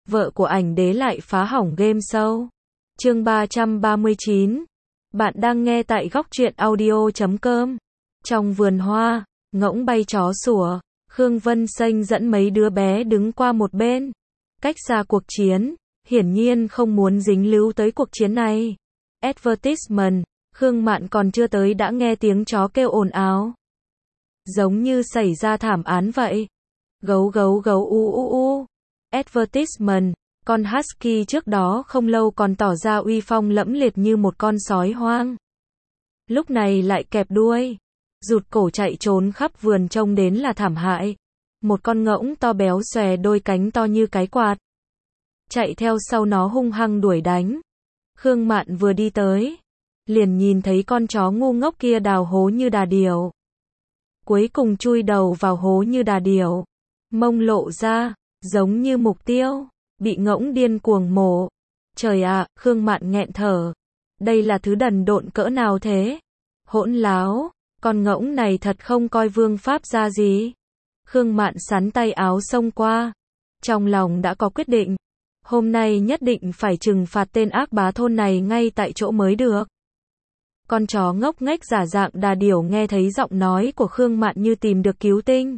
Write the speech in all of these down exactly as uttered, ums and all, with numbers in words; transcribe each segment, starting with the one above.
vợ của ảnh đế lại phá hỏng game show. Chương ba trăm ba mươi chín. Bạn đang nghe tại góc truyện audio chấm com. Trong vườn hoa, ngỗng bay chó sủa, Khương Vân Xanh dẫn mấy đứa bé đứng qua một bên. Cách xa cuộc chiến, hiển nhiên không muốn dính líu tới cuộc chiến này. Advertisement, Khương Mạn còn chưa tới đã nghe tiếng chó kêu ồn ào. Giống như xảy ra thảm án vậy. Gấu gấu gấu u u u. Advertisement, con husky trước đó không lâu còn tỏ ra uy phong lẫm liệt như một con sói hoang. Lúc này lại kẹp đuôi, rụt cổ chạy trốn khắp vườn trông đến là thảm hại. Một con ngỗng to béo xòe đôi cánh to như cái quạt, chạy theo sau nó hung hăng đuổi đánh. Khương Mạn vừa đi tới, liền nhìn thấy con chó ngu ngốc kia đào hố như đà điểu. Cuối cùng chui đầu vào hố như đà điểu, mông lộ ra, giống như mục tiêu, bị ngỗng điên cuồng mổ. Trời ạ, Khương Mạn nghẹn thở. Đây là thứ đần độn cỡ nào thế? Hỗn láo, con ngỗng này thật không coi vương pháp ra gì. Khương Mạn sắn tay áo xông qua. Trong lòng đã có quyết định. Hôm nay nhất định phải trừng phạt tên ác bá thôn này ngay tại chỗ mới được. Con chó ngốc nghếch giả dạng đà điểu nghe thấy giọng nói của Khương Mạn như tìm được cứu tinh.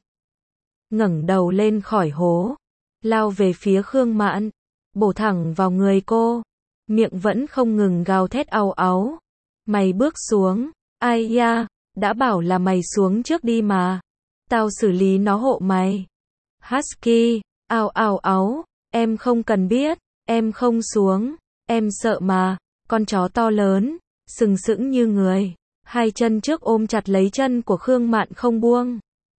Ngẩng đầu lên khỏi hố, lao về phía Khương Mạn, bổ thẳng vào người cô, miệng vẫn không ngừng gào thét au áu. Mày bước xuống, ai ya, đã bảo là mày xuống trước đi mà. Tao xử lý nó hộ mày. Husky, ao ao áu, em không cần biết, em không xuống, em sợ mà. Con chó to lớn, sừng sững như người, hai chân trước ôm chặt lấy chân của Khương Mạn không buông.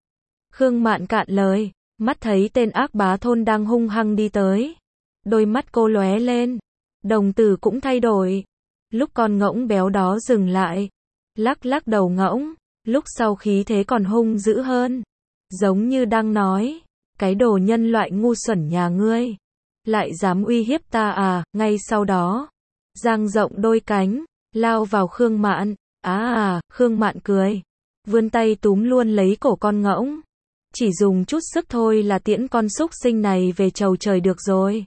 Khương Mạn cạn lời, mắt thấy tên ác bá thôn đang hung hăng đi tới. Đôi mắt cô lóe lên, đồng tử cũng thay đổi. Lúc con ngỗng béo đó dừng lại, lắc lắc đầu ngỗng, lúc sau khí thế còn hung dữ hơn. Giống như đang nói, cái đồ nhân loại ngu xuẩn nhà ngươi, lại dám uy hiếp ta à. Ngay sau đó, dang rộng đôi cánh, lao vào Khương Mạn. Á à, Khương Mạn cười, vươn tay túm luôn lấy cổ con ngỗng. Chỉ dùng chút sức thôi là tiễn con súc sinh này về chầu trời được rồi.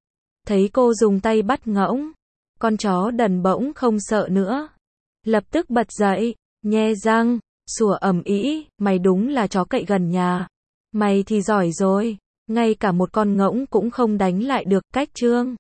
Thấy cô dùng tay bắt ngỗng, con chó đần bỗng không sợ nữa. Lập tức bật dậy, nhe răng, sủa ầm ĩ, mày đúng là chó cậy gần nhà. Mày thì giỏi rồi, ngay cả một con ngỗng cũng không đánh lại được. Cách trương.